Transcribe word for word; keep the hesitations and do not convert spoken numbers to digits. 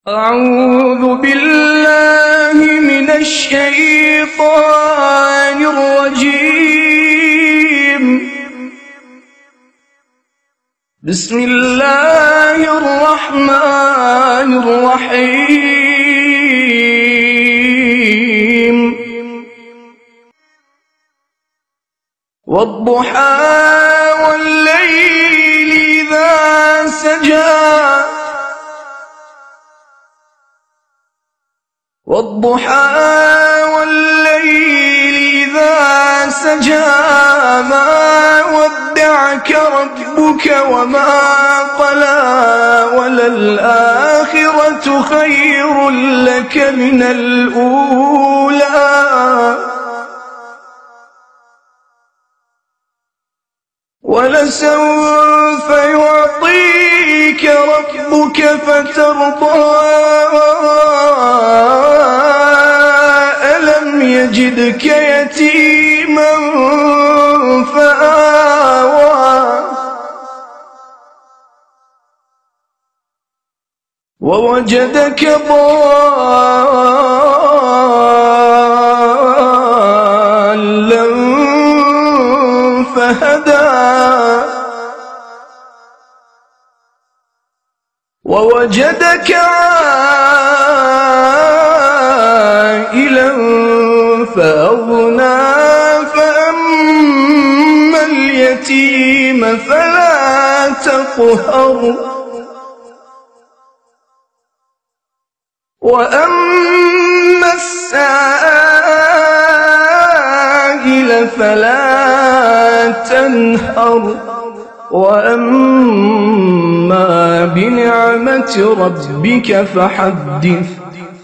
أعوذ بالله من الشيطان الرجيم. بسم الله الرحمن الرحيم. والضحى والليل إذا سجى والضحى والليل إذا سجى ما ودعك ربك وما قلى وللآخرة خير لك من الأولى ولسوف يعطيك ربك فترضى ألم يجدك يتيما فآوى ووجدك ضالا فهدى ووجدك عائلا فأغنى فأما اليتيم فلا تقهر وأما السائل فلا تنهر وأما بنعمة ربك فحدث.